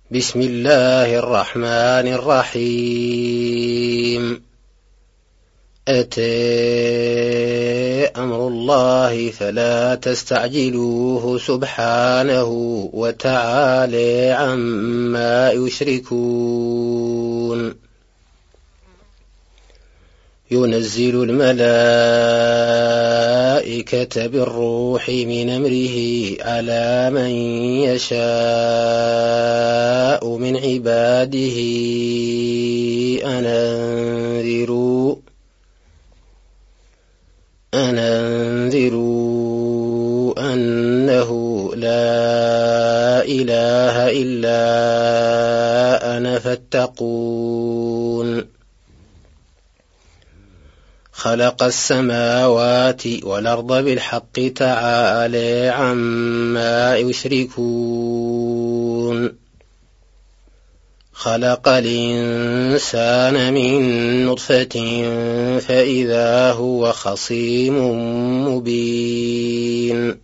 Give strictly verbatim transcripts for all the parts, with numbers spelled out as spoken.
بسم الله الرحمن الرحيم. أتى أمر الله فلا تستعجلوه سبحانه وتعالى عما يشركون. ينزل الملائكة بالروح من أمره على من يشاء من عباده أن أنذروا أن أنذروا أنه لا إله إلا أنا فاتقون. خلق السماوات والأرض بالحق تعالى عما يشركون. خلق الإنسان من نطفة فإذا هو خصيم مبين.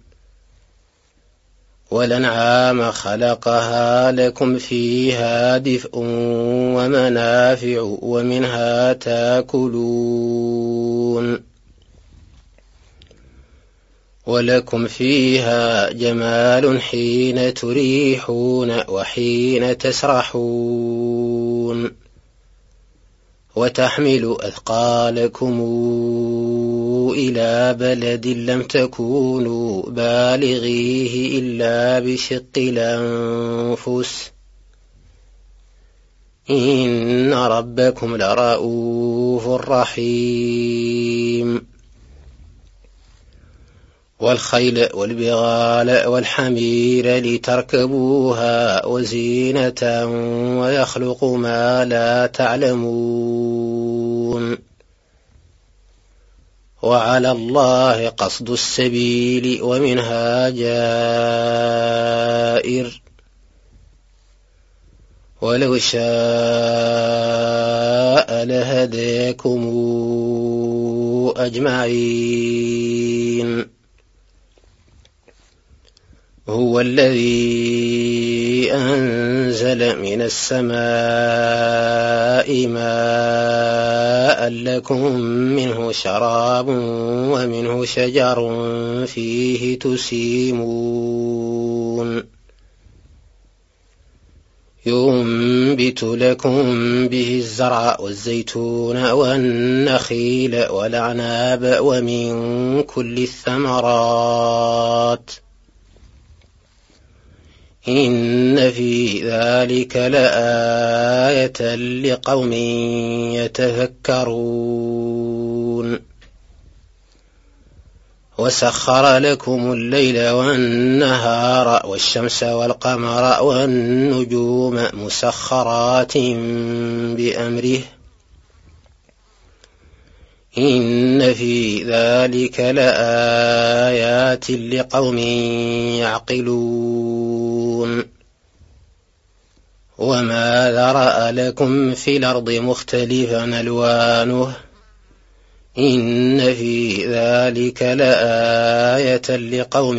والأنعام خلقها لكم فيها دفء ومنافع ومنها تاكلون. ولكم فيها جمال حين تريحون وحين تسرحون. وتحمل أثقالكم إلى بلد لم تكونوا بالغيه إلا بشق الأنفس إن ربكم لرؤوف رحيم. والخيل والبغال والحمير لتركبوها وزينة ويخلق ما لا تعلمون. وعلى الله قصد السبيل ومنها جائر. ولو شاء لهداكم أجمعين. هو الذي أنزل من السماء ماء لكم منه شراب ومنه شجر فيه تسيمون. ينبت لكم به الزرع والزيتون والنخيل والأعناب ومن كل الثمرات إن في ذلك لآية لقوم يتفكرون. وسخر لكم الليل والنهار والشمس والقمر والنجوم مسخرات بأمره إن في ذلك لآيات لقوم يعقلون. وما ذرأ لكم في الأرض مختلفا ألوانه إن في ذلك لآية لقوم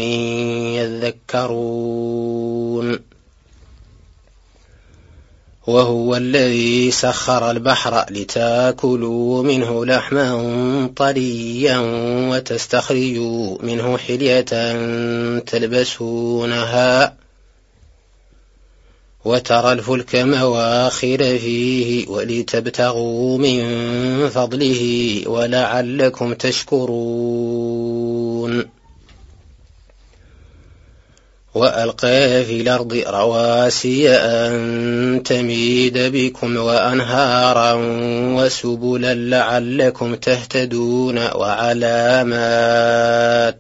يذكرون. وهو الذي سخر البحر لتاكلوا منه لحما طريا وتستخرجوا منه حلية تلبسونها وترى الفلك مواخر فيه ولتبتغوا من فضله ولعلكم تشكرون. وألقى في الأرض رواسي أن تميد بكم وأنهارا وسبلا لعلكم تهتدون وعلامات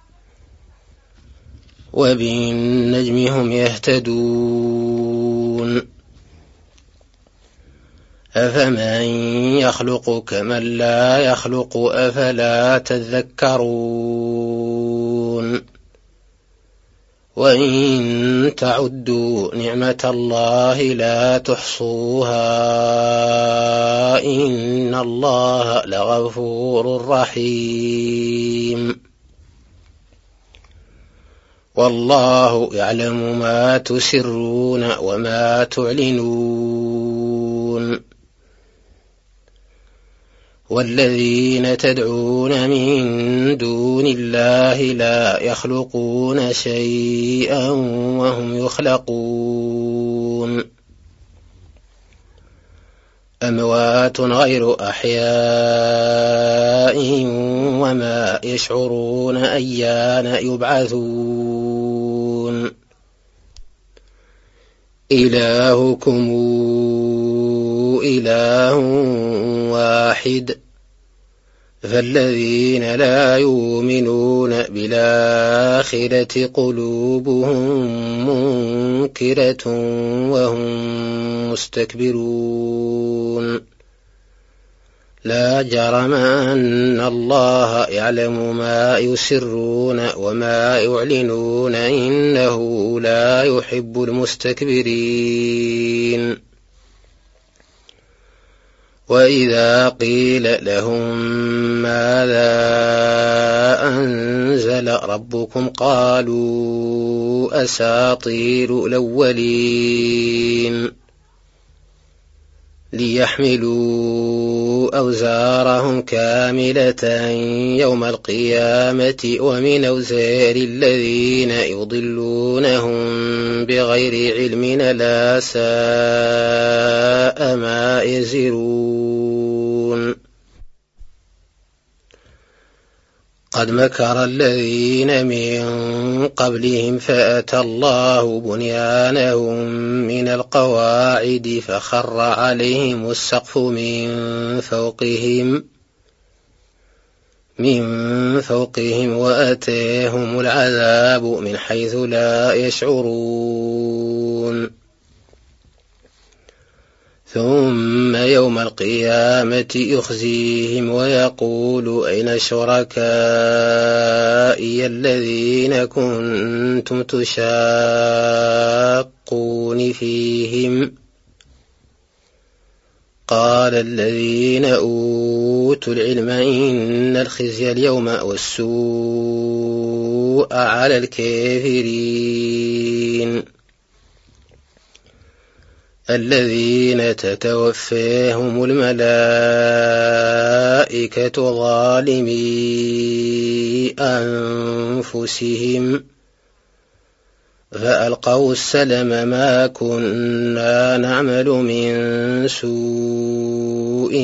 وبالنجم هم يهتدون. أفمن يخلق كمن لا يخلق أفلا تذكرون. وإن تعدوا نعمة الله لا تحصوها إن الله لغفور رحيم. والله يعلم ما تسرون وما تعلنون والذين تدعون من دون الله لا يخلقون شيئا وهم يخلقون أموات غير أحياء وما يشعرون أيان يبعثون إلهكم إله واحد فالذين لا يؤمنون بالآخرة قلوبهم منكرة وهم مستكبرون لا جرم أن الله يعلم ما يسرون وما يعلنون إنه لا يحب المستكبرين وإذا قيل لهم ماذا أنزل ربكم قالوا أساطير الأولين ليحملوا أوزارهم كاملة يوم القيامة ومن أوزار الذين يضلونهم بغير علم لا ساء ما يزرون قد مكر الذين من قبلهم فأتى الله بنيانهم من القواعد فخر عليهم السقف من فوقهم من فوقهم وأتاهم العذاب من حيث لا يشعرون ثم يوم القيامة يخزيهم ويقول أين شركائي الذين كنتم تشاقون فيهم قال الذين أوتوا العلم إن الخزي اليوم والسوء على الكافرين الذين تتوفاهم الملائكة ظالمي أنفسهم فألقوا السلم ما كنا نعمل من سوء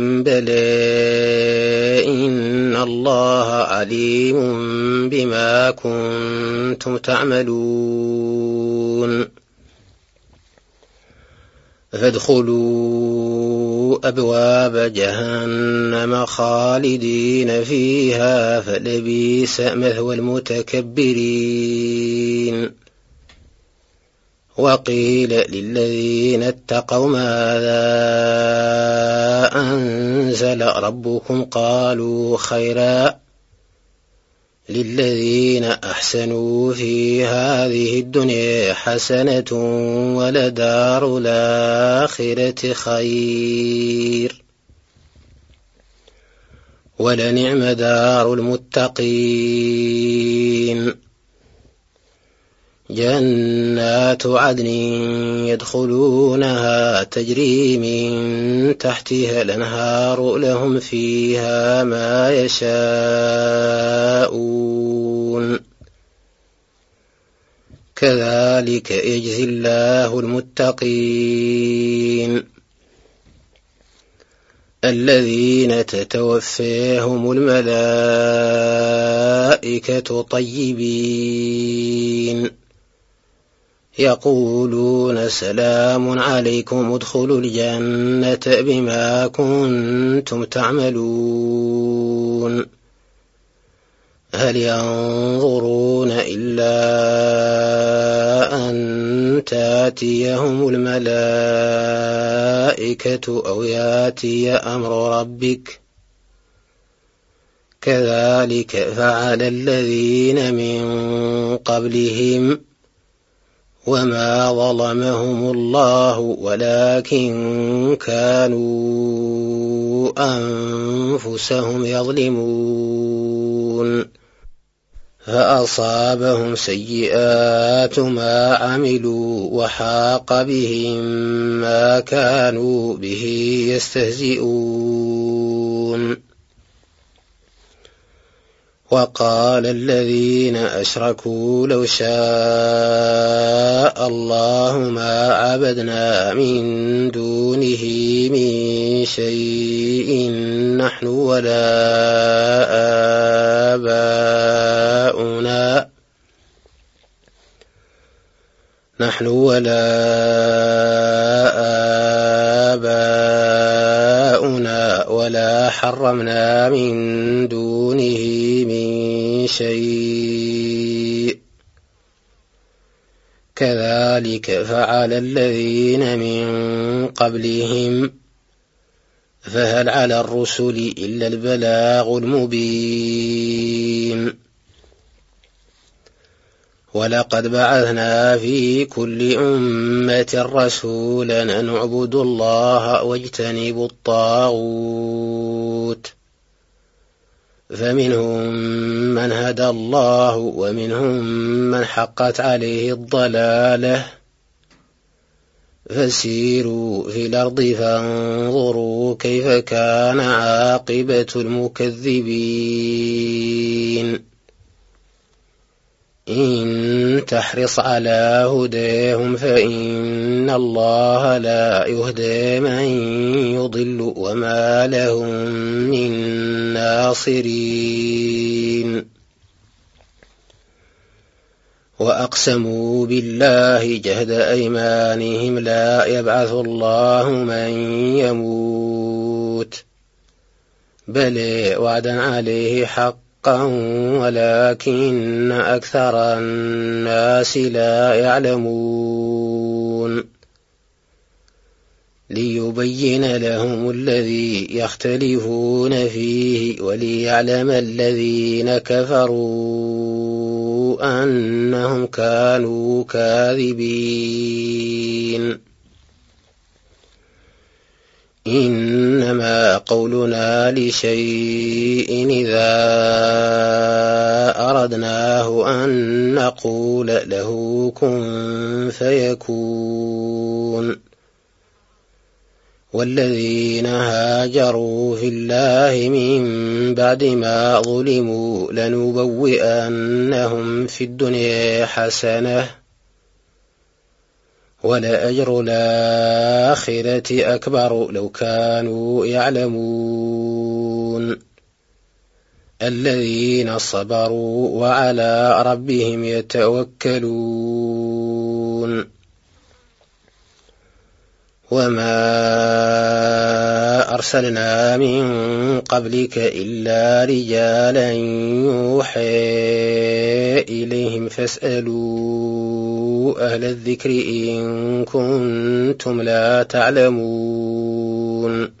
بلى إن الله عليم بما كنتم تعملون فادخلوا أبواب جهنم خالدين فيها فلبئس مثوى المتكبرين وقيل للذين اتقوا ماذا أنزل ربكم قالوا خيرا للذين أحسنوا في هذه الدنيا حسنة ولدار الآخرة خير ولنعم دار المتقين جنات عدن يدخلونها تجري من تحتها الأنهار لهم فيها ما يشاءون كذلك يجزي الله المتقين الذين تتوفاهم الملائكة طيبين يقولون سلام عليكم ادخلوا الجنة بما كنتم تعملون هل ينظرون إلا أن تاتيهم الملائكة أو ياتي أمر ربك كذلك فعل الذين من قبلهم وما ظلمهم الله ولكن كانوا أنفسهم يظلمون فأصابهم سيئات ما عملوا وحاق بهم ما كانوا به يستهزئون. وقال الذين أشركوا لو شاء الله ما عبدنا من دونه من شيء نحن ولا آباؤنا نحن ولا آباؤنا ولا حرمنا من دونه من شيء كذلك فعل الذين من قبلهم فهل على الرسل إلا البلاغ المبين. ولقد بعثنا في كل أمة رسولا أن نعبدوا الله واجتنبوا الطاغوت فمنهم من هدى الله ومنهم من حقت عليه الضلالة فسيروا في الأرض فانظروا كيف كان عاقبة المكذبين. إن تحرص على هداهم فإن الله لا يهدي من يضل وما لهم من ناصرين. وأقسموا بالله جهد أيمانهم لا يبعث الله من يموت بل وعدا عليه حقا ولكن أكثر الناس لا يعلمون. ليبين لهم الذي يختلفون فيه وليعلم الذين كفروا أنهم كانوا كاذبين. إنما قولنا لشيء إذا أردناه أن نقول له كن فيكون. والذين هاجروا في الله من بعد ما ظلموا لنبوئنهم في الدنيا حسنة ولأجر الآخرة أكبر لو كانوا يعلمون. الذين صبروا وعلى ربهم يتوكلون. وما أرسلنا من قبلك إلا رجالا يوحى إليهم فاسألوا أهل الذكر إن كنتم لا تعلمون.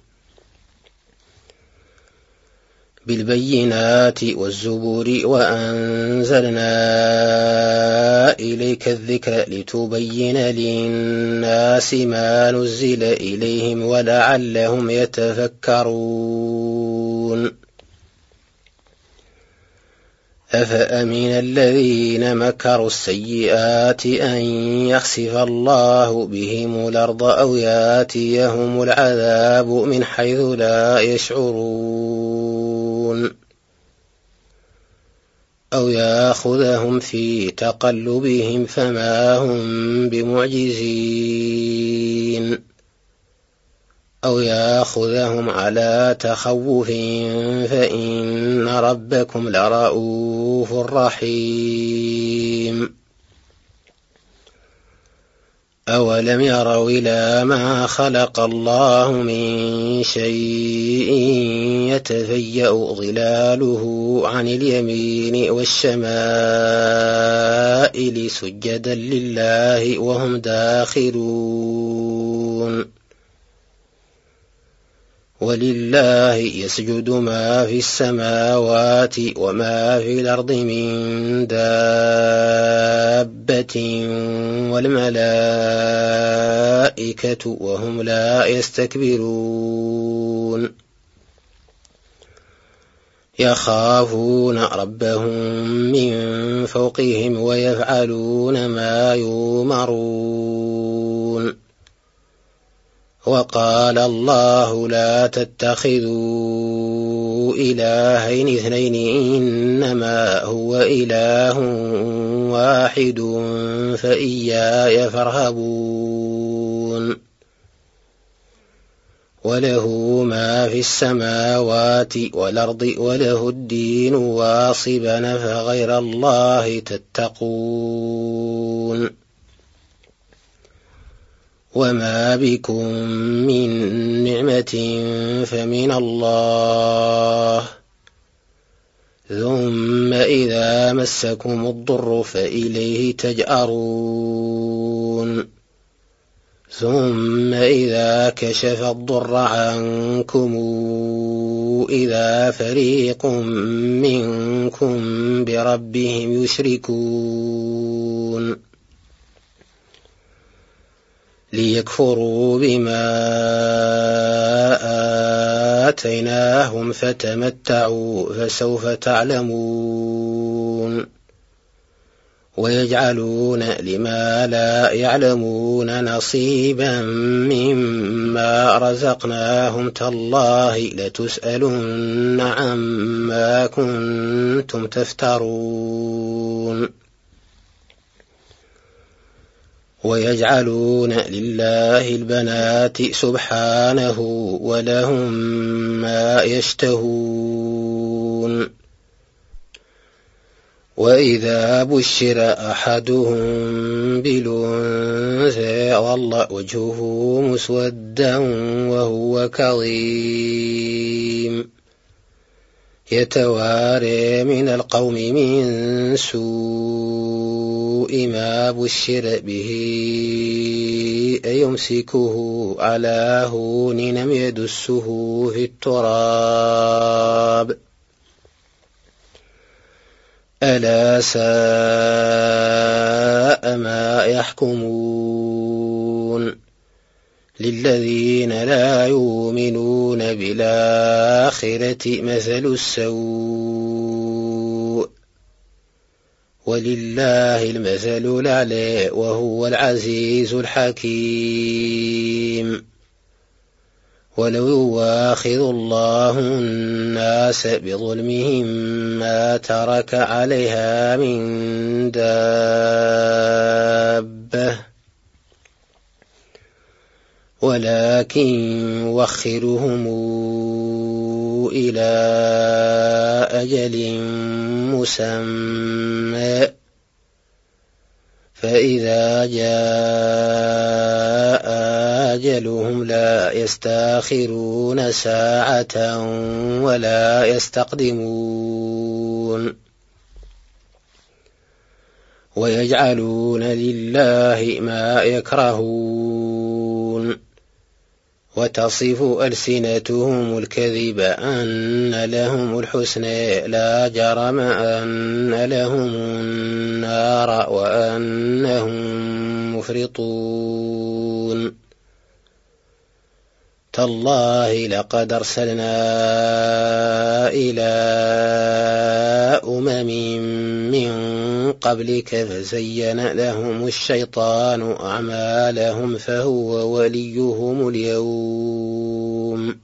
بالبينات والزبور وأنزلنا إليك الذكر لتبين للناس ما نزل إليهم ولعلهم يتفكرون. أفأمن الذين مكروا السيئات أن يخسف الله بهم الأرض أو ياتيهم العذاب من حيث لا يشعرون أو يأخذهم في تقلبهم فما هم بمعجزين أو يأخذهم على تخوف فإن ربكم لرؤوف رحيم. أولم يروا إلى ما خلق الله من شيء يتفيأ ظلاله عن اليمين والشمائل سجدا لله وهم داخرون. ولله يسجد ما في السماوات وما في الأرض من دابة والملائكة وهم لا يستكبرون. يخافون ربهم من فوقهم ويفعلون ما يؤمرون. وقال الله لا تتخذوا إلهين اثنين إنما هو إله واحد فإياي فارهبون. وله ما في السماوات والأرض وله الدين واصبا فغير الله تتقون. وما بكم من نعمة فمن الله ثم إذا مسكم الضر فإليه تجأرون. ثم إذا كشف الضر عنكم إذا فريق منكم بربهم يشركون ليكفروا بما آتيناهم فتمتعوا فسوف تعلمون. ويجعلون لما لا يعلمون نصيبا مما رزقناهم تالله لتسألن عما كنتم تفترون. ويجعلون لله البنات سبحانه ولهم ما يشتهون. وإذا بشر أحدهم بالأنثى ظل وجهه مسودا وهو كظيم يتوارى من القوم من سوء ما بشر به أيمسكه على هون أم يدسه في التراب ألا ساء ما يحكمون. للذين لا يؤمنون بالآخرة مثل السوء ولله المثل الأعلى وهو العزيز الحكيم. ولو يواخذ الله الناس بظلمهم ما ترك عليها من دابة ولكن يوخرهم إلى أجل مسمى فإذا جاء أجلهم لا يستأخرون ساعة ولا يستقدمون. ويجعلون لله ما يكرهون وتصف ألسنتهم الكذب أن لهم الحسنى لا جرم أن لهم النار وأنهم مفرطون. تالله لقد أرسلنا إلى أمم من قبلك فزين لهم الشيطان أعمالهم فهو وليهم اليوم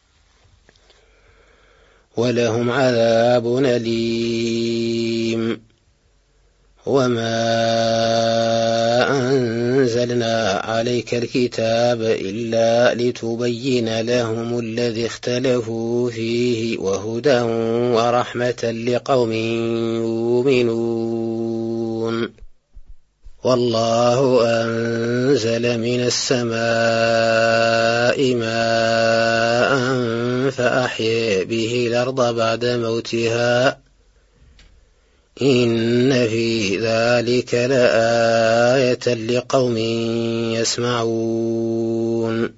ولهم عذاب أليم. وما أنزلنا عليك الكتاب إلا لتبين لهم الذي اختلفوا فيه وهدى ورحمة لقوم يؤمنون. والله أنزل من السماء ماء فأحيا به الأرض بعد موتها إن في ذلك لآية لقوم يسمعون.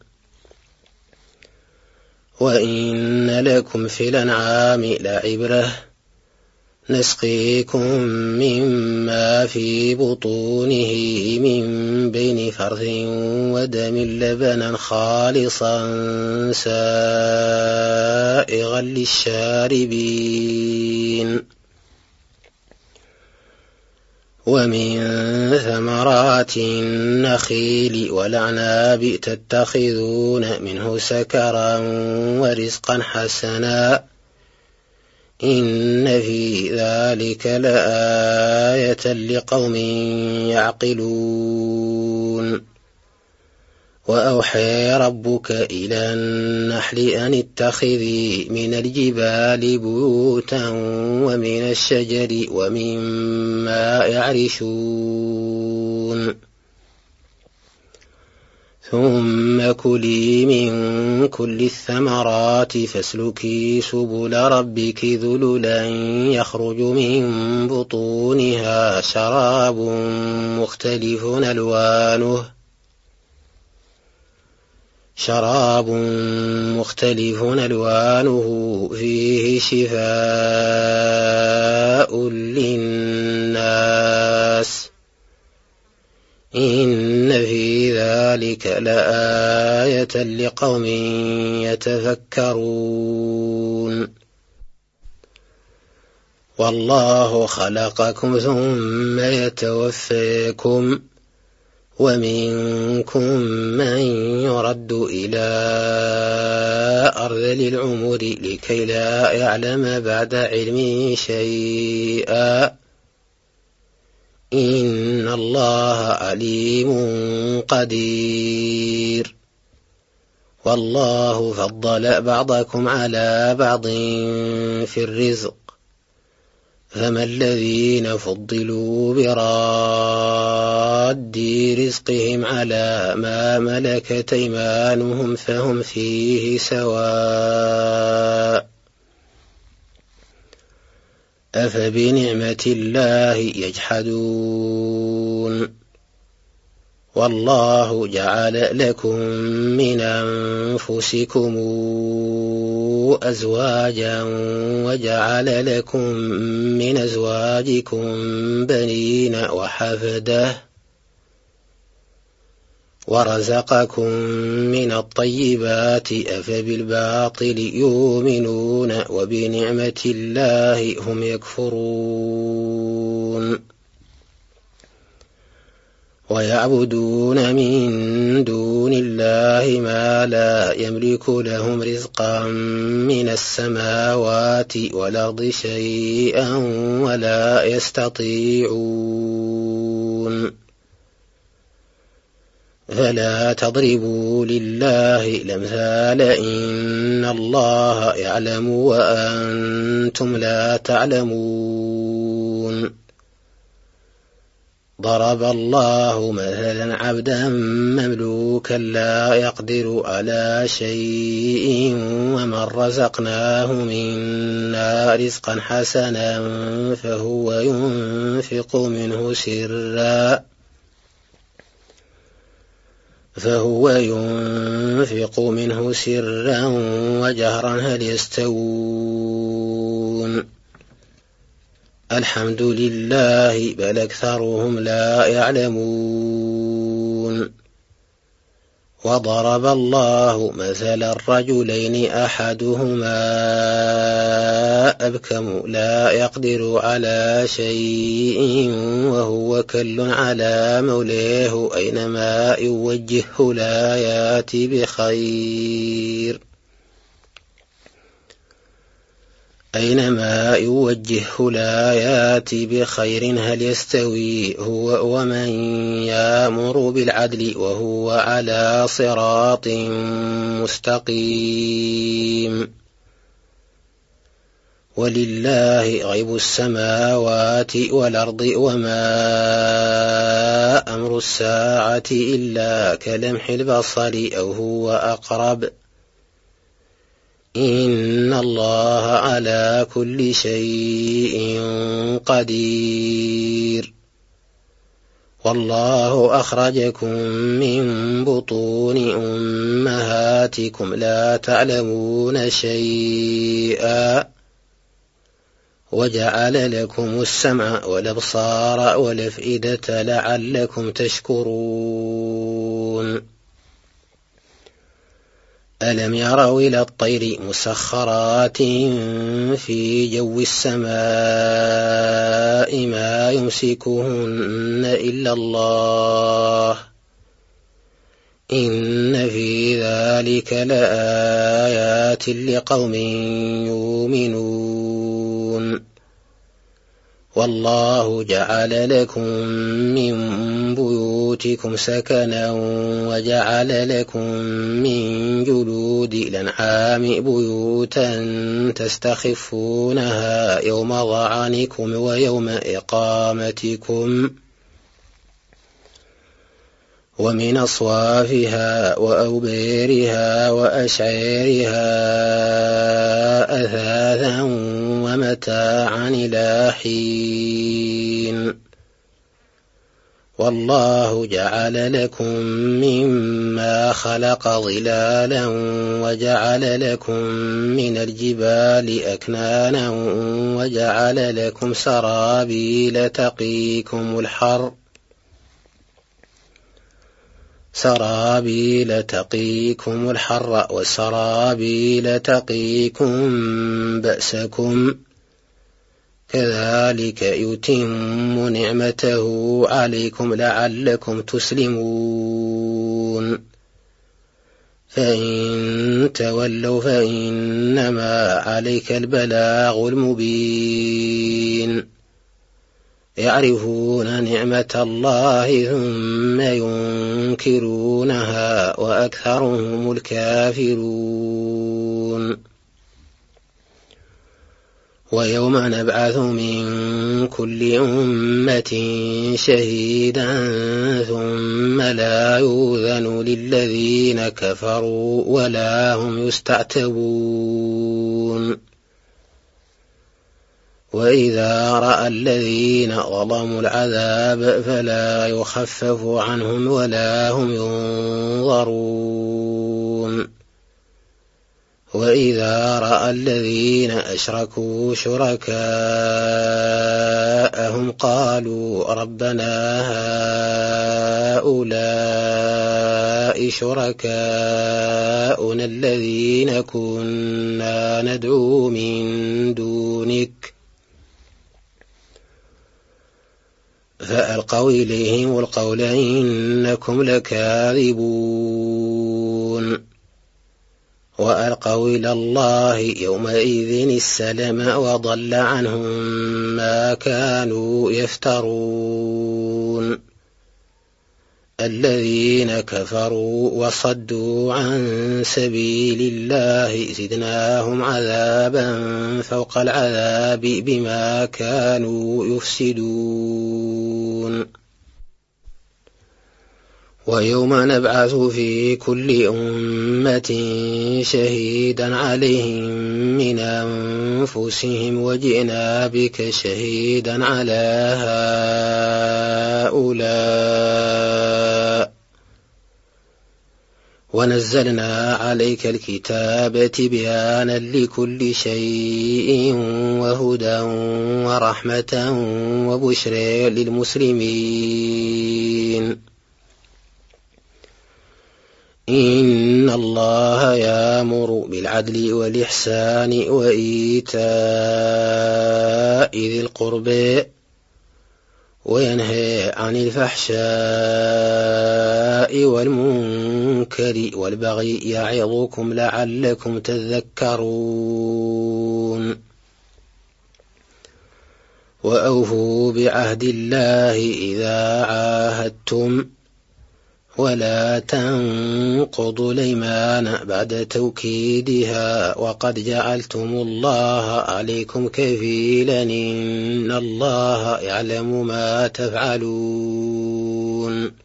وإن لكم في الأنعام لعبرة نسقيكم مما في بطونه من بين فرث ودم لبنا خالصا سائغا للشاربين ومن ثمرات النخيل والأعناب تتخذون منه سكرا ورزقا حسنا إن في ذلك لآية لقوم يعقلون وأوحى ربك إلى النحل أن اتخذي من الجبال بيوتا ومن الشجر ومما يعرشون ثم كلي من كل الثمرات فاسلكي سبل ربك ذللا يخرج من بطونها شراب مختلف ألوانه شراب مختلف ألوانه فيه شفاء للناس إن في ذلك لآية لقوم يتفكرون والله خلقكم ثم يتوفاكم ومنكم من يرد إلى أرذل العمر لكي لا يعلم بعد علم شيئا إن الله عليم قدير والله فضل بعضكم على بعض في الرزق فما الذين فضلوا براد رزقهم على ما ملكت أيمانهم فهم فيه سواء أفبنعمة الله يجحدون والله جعل لكم من أنفسكم أزواجا وجعل لكم من أزواجكم بنين وحفدة ورزقكم من الطيبات أفبالباطل يؤمنون وبنعمة الله هم يكفرون ويعبدون من دون الله ما لا يملك لهم رزقا من السماوات والأرض شيئا ولا يستطيعون فلا تضربوا لله الأمثال إن الله يعلم وأنتم لا تعلمون ضرب الله مثلا عبدا مملوكا لا يقدر على شيء ومن رزقناه منا رزقا حسنا فهو ينفق منه سرا فهو ينفق منه سرا وجهرا هل يستوون الحمد لله بل أكثرهم لا يعلمون وضرب الله مثل الرجلين أحدهما أبكم لا يقدر على شيء وهو كل على مولاه أينما يوجهه لا يأتي بخير أينما يوجهه لا يأتي بخير هل يستوي هو ومن يأمر بالعدل وهو على صراط مستقيم ولله غيب السماوات والأرض وما أمر الساعة إلا كلمح البصر أو هو أقرب إن الله على كل شيء قدير والله أخرجكم من بطون أمهاتكم لا تعلمون شيئا وجعل لكم السمع والأبصار والأفئدة لعلكم تشكرون ألم يروا إلى الطير مسخرات في جو السماء ما يمسكهن إلا الله إن في ذلك لآيات لقوم يؤمنون والله جعل لكم من بيوتكم سكنا وجعل لكم من جلود الأنعام بيوتا تستخفونها يوم ظعنكم ويوم إقامتكم ومن أصوافها وأوبيرها وأشعيرها أثاثا ومتاعا إلى حين والله جعل لكم مما خلق ظلالا وجعل لكم من الجبال أكنانا وجعل لكم سرابيل تقيكم الحر سرابيل تقيكم الحر وسرابيل تقيكم بأسكم كذلك يتم نعمته عليكم لعلكم تسلمون فإن تولوا فإنما عليك البلاغ المبين يعرفون نعمة الله ثم ينكرونها وأكثرهم الكافرون ويوم نبعث من كل أمة شهيدا ثم لا يؤذن للذين كفروا ولا هم يستعتبون وإذا رأى الذين ظلموا العذاب فلا يخفف عنهم ولا هم ينظرون وإذا رأى الذين أشركوا شركاءهم قالوا ربنا هؤلاء شركاؤنا الذين كنا ندعو من دونك فألقوا إليهم القول إنكم لكاذبون وألقوا إلى الله يومئذ السلم وضل عنهم ما كانوا يفترون الذين كفروا وصدوا عن سبيل الله زدناهم عذابا فوق العذاب بما كانوا يفسدون ويوم نبعث في كل أمة شهيدا عليهم من أنفسهم وجئنا بك شهيدا على هؤلاء ونزلنا عليك الكتاب تبيانا لكل شيء وهدى ورحمة وبشرى للمسلمين إن الله يأمر بالعدل والإحسان وإيتاء ذي القربى وينهى عن الفحشاء والمنكر والبغي يعظكم لعلكم تذكرون وأوفوا بعهد الله إذا عاهدتم ولا تنقضوا الأيمان بعد توكيدها وقد جعلتم الله عليكم كفيلا إن الله يعلم ما تفعلون